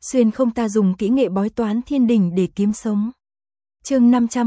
xuyên không ta dùng kỹ nghệ bói toán thiên đình để kiếm sống. Chương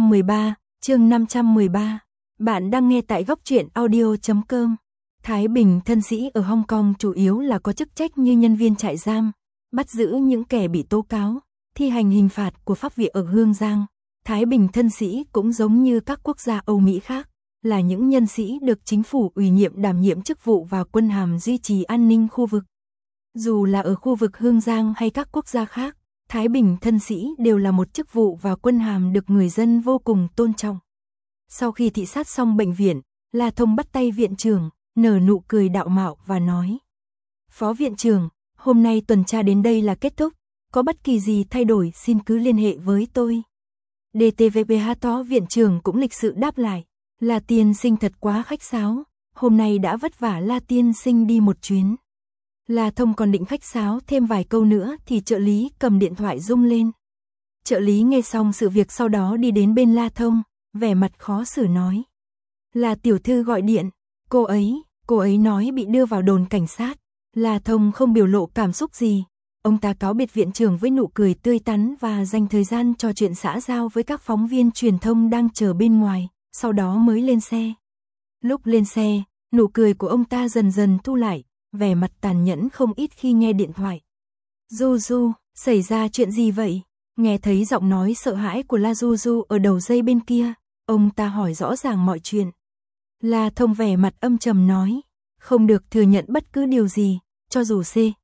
513. Bạn đang nghe tại góc truyện audio.com. Thái Bình thân sĩ ở Hong Kong chủ yếu là có chức trách như nhân viên trại giam, bắt giữ những kẻ bị tố cáo, thi hành hình phạt của pháp viện ở Hương Giang. Thái Bình thân sĩ cũng giống như các quốc gia Âu Mỹ khác, là những nhân sĩ được chính phủ ủy nhiệm đảm nhiệm chức vụ và quân hàm duy trì an ninh khu vực. Dù là ở khu vực Hương Giang hay các quốc gia khác, Thái Bình thân sĩ đều là một chức vụ và quân hàm được người dân vô cùng tôn trọng. Sau khi thị sát xong bệnh viện, La Thông bắt tay viện trưởng, nở nụ cười đạo mạo và nói: Phó viện trưởng, hôm nay tuần tra đến đây là kết thúc, có bất kỳ gì thay đổi xin cứ liên hệ với tôi. DTVPH Tó viện trưởng cũng lịch sự đáp lại: La tiên sinh thật quá khách sáo, hôm nay đã vất vả La tiên sinh đi một chuyến. La Thông còn định khách sáo thêm vài câu nữa thì trợ lý cầm điện thoại rung lên. Trợ lý nghe xong sự việc sau đó đi đến bên La Thông, vẻ mặt khó xử nói: Là tiểu thư gọi điện, cô ấy nói bị đưa vào đồn cảnh sát. La Thông không biểu lộ cảm xúc gì, ông ta cáo biệt viện trưởng với nụ cười tươi tắn và dành thời gian trò chuyện xã giao với các phóng viên truyền thông đang chờ bên ngoài, sau đó mới lên xe. Lúc lên xe, nụ cười của ông ta dần dần thu lại, vẻ mặt tàn nhẫn không ít khi nghe điện thoại. Du, xảy ra chuyện gì vậy? Nghe thấy giọng nói sợ hãi của La Du ở đầu dây bên kia, ông ta hỏi rõ ràng mọi chuyện. La Thông vẻ mặt âm trầm nói: Không được thừa nhận bất cứ điều gì, cho dù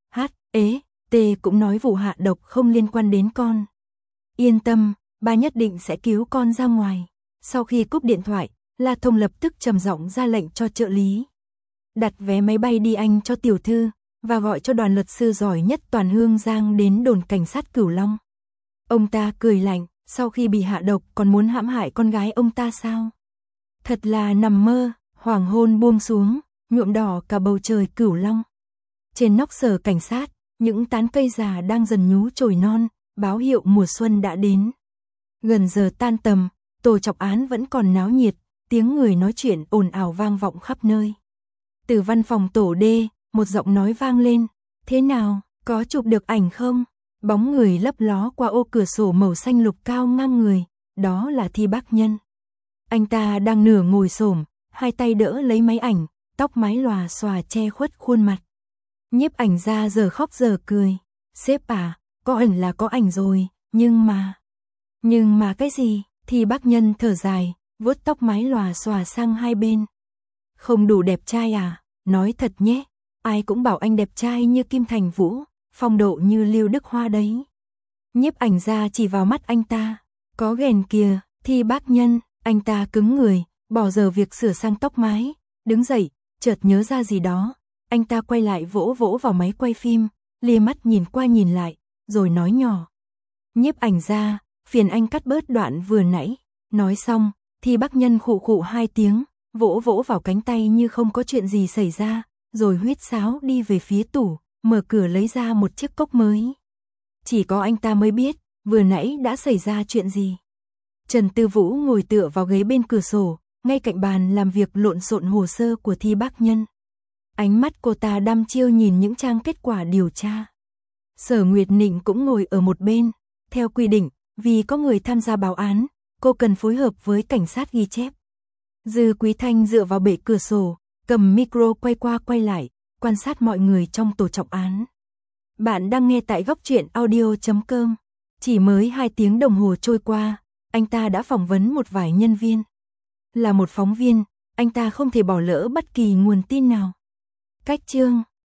T cũng nói vụ hạ độc không liên quan đến con. Yên tâm, ba nhất định sẽ cứu con ra ngoài. Sau khi cúp điện thoại, La Thông lập tức trầm giọng ra lệnh cho trợ lý: Đặt vé máy bay đi Anh cho tiểu thư, và gọi cho đoàn luật sư giỏi nhất toàn Hương Giang đến đồn cảnh sát Cửu Long. Ông ta cười lạnh, sau khi bị hạ độc còn muốn hãm hại con gái ông ta sao? Thật là nằm mơ. Hoàng hôn buông xuống, nhuộm đỏ cả bầu trời Cửu Long. Trên nóc sở cảnh sát, những tán cây già đang dần nhú chồi non, báo hiệu mùa xuân đã đến. Gần giờ tan tầm, tổ trọng án vẫn còn náo nhiệt, tiếng người nói chuyện ồn ào vang vọng khắp nơi. Từ văn phòng tổ D, một giọng nói vang lên: Thế nào, có chụp được ảnh không? Bóng người lấp ló qua ô cửa sổ màu xanh lục cao ngang người, đó là Thi Bác Nhân. Anh ta đang nửa ngồi xổm, hai tay đỡ lấy máy ảnh, tóc mái lòa xòa che khuất khuôn mặt. Nhiếp ảnh ra giờ khóc giờ cười: Sếp à, có ảnh là có ảnh rồi, nhưng mà cái gì? Thi Bác Nhân thở dài, vuốt tóc mái lòa xòa sang hai bên. Không đủ đẹp trai à? Nói thật nhé, ai cũng bảo anh đẹp trai như Kim Thành Vũ, phong độ như Lưu Đức Hoa đấy. Nhiếp ảnh ra chỉ vào mắt anh ta: Có ghèn kìa. Thi Bác Nhân, anh ta cứng người, bỏ giờ việc sửa sang tóc mái, đứng dậy, chợt nhớ ra gì đó. Anh ta quay lại vỗ vỗ vào máy quay phim, lia mắt nhìn qua nhìn lại, rồi nói nhỏ: Nhiếp ảnh ra, phiền anh cắt bớt đoạn vừa nãy. Nói xong, Thi Bác Nhân khụ khụ hai tiếng, vỗ vỗ vào cánh tay như không có chuyện gì xảy ra, rồi huýt sáo đi về phía tủ, mở cửa lấy ra một chiếc cốc mới. Chỉ có anh ta mới biết, vừa nãy đã xảy ra chuyện gì. Trần Tư Vũ ngồi tựa vào ghế bên cửa sổ, ngay cạnh bàn làm việc lộn xộn hồ sơ của Thi Bác Nhân. Ánh mắt cô ta đăm chiêu nhìn những trang kết quả điều tra. Sở Nguyệt Nịnh cũng ngồi ở một bên. Theo quy định, vì có người tham gia báo án, cô cần phối hợp với cảnh sát ghi chép. Dư Quý Thanh dựa vào bệ cửa sổ, cầm micro quay qua quay lại, quan sát mọi người trong tổ trọng án. Bạn đang nghe tại góc truyện audio.com. Chỉ mới 2 tiếng đồng hồ trôi qua, anh ta đã phỏng vấn một vài nhân viên. Là một phóng viên, anh ta không thể bỏ lỡ bất kỳ nguồn tin nào. Cách chương